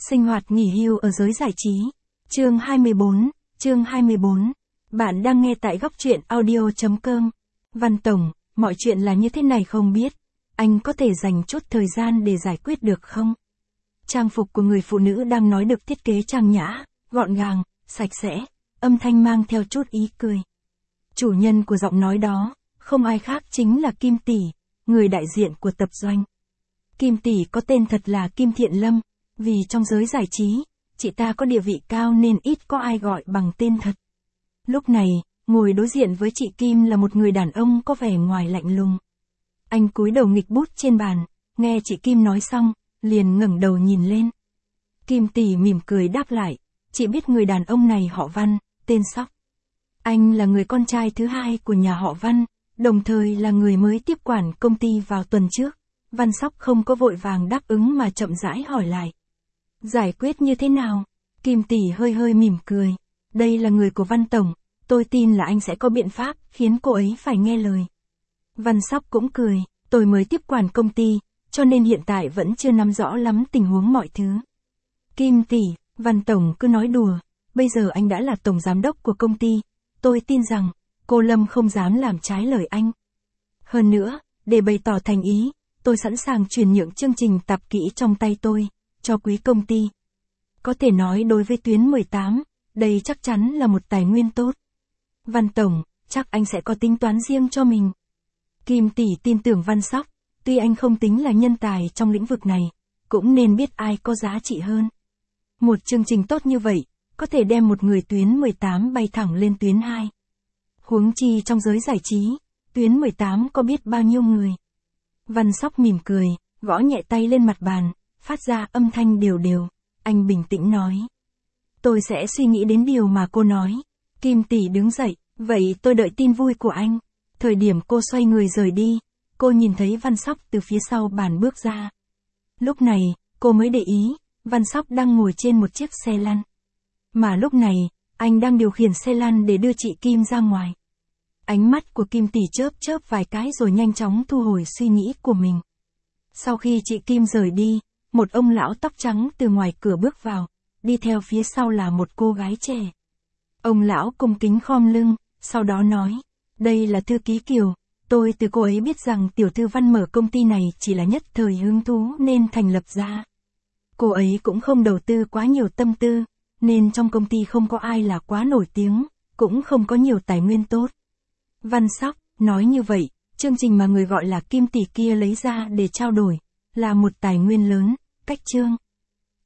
Sinh hoạt nghỉ hưu ở giới giải trí. Chương 24. Bạn đang nghe tại góc truyện audio.com. Văn Tổng, mọi chuyện là như thế này không biết. Anh có thể dành chút thời gian để giải quyết được không? Trang phục của người phụ nữ đang nói được thiết kế trang nhã, gọn gàng, sạch sẽ, âm thanh mang theo chút ý cười. Chủ nhân của giọng nói đó, không ai khác chính là Kim Tỷ, người đại diện của tập doanh. Kim Tỷ có tên thật là Kim Thiện Lâm, vì trong giới giải trí, chị ta có địa vị cao nên ít có ai gọi bằng tên thật. Lúc này, ngồi đối diện với chị Kim là một người đàn ông có vẻ ngoài lạnh lùng. Anh cúi đầu nghịch bút trên bàn, nghe chị Kim nói xong, liền ngẩng đầu nhìn lên. Kim Tỷ mỉm cười đáp lại, chị biết người đàn ông này họ Văn, tên Sóc. Anh là người con trai thứ hai của nhà họ Văn, đồng thời là người mới tiếp quản công ty vào tuần trước. Văn Sóc không có vội vàng đáp ứng mà chậm rãi hỏi lại. Giải quyết như thế nào? Kim Tỷ hơi mỉm cười. Đây là người của Văn Tổng, tôi tin là anh sẽ có biện pháp khiến cô ấy phải nghe lời. Văn Sóc cũng cười, tôi mới tiếp quản công ty, cho nên hiện tại vẫn chưa nắm rõ lắm tình huống mọi thứ. Kim Tỷ, Văn Tổng cứ nói đùa, bây giờ anh đã là tổng giám đốc của công ty, tôi tin rằng, cô Lâm không dám làm trái lời anh. Hơn nữa, để bày tỏ thành ý, tôi sẵn sàng chuyển nhượng chương trình tạp kỹ trong tay tôi, cho quý công ty. Có thể nói đối với tuyến 18, đây chắc chắn là một tài nguyên tốt. Văn Tổng, chắc anh sẽ có tính toán riêng cho mình. Kim Tỷ tin tưởng Văn Sóc, tuy anh không tính là nhân tài trong lĩnh vực này, cũng nên biết ai có giá trị hơn. Một chương trình tốt như vậy, có thể đem một người tuyến 18 bay thẳng lên tuyến 2. Huống chi trong giới giải trí, tuyến 18 có biết bao nhiêu người. Văn Sóc mỉm cười, gõ nhẹ tay lên mặt bàn, phát ra âm thanh đều đều. Anh bình tĩnh nói. Tôi sẽ suy nghĩ đến điều mà cô nói. Kim Tỷ đứng dậy, vậy tôi đợi tin vui của anh. Thời điểm cô xoay người rời đi, cô nhìn thấy Văn Sóc từ phía sau bàn bước ra. Lúc này, cô mới để ý, Văn Sóc đang ngồi trên một chiếc xe lăn. Mà lúc này, anh đang điều khiển xe lăn để đưa chị Kim ra ngoài. Ánh mắt của Kim Tỷ chớp vài cái rồi nhanh chóng thu hồi suy nghĩ của mình. Sau khi chị Kim rời đi, một ông lão tóc trắng từ ngoài cửa bước vào, đi theo phía sau là một cô gái trẻ. Ông lão cung kính khom lưng, sau đó nói, đây là thư ký Kiều, tôi từ cô ấy biết rằng tiểu thư Văn mở công ty này chỉ là nhất thời hứng thú nên thành lập ra. Cô ấy cũng không đầu tư quá nhiều tâm tư, nên trong công ty không có ai là quá nổi tiếng, cũng không có nhiều tài nguyên tốt. Văn Sóc nói như vậy, chương trình mà người gọi là Kim Tỷ kia lấy ra để trao đổi, là một tài nguyên lớn, cách chương.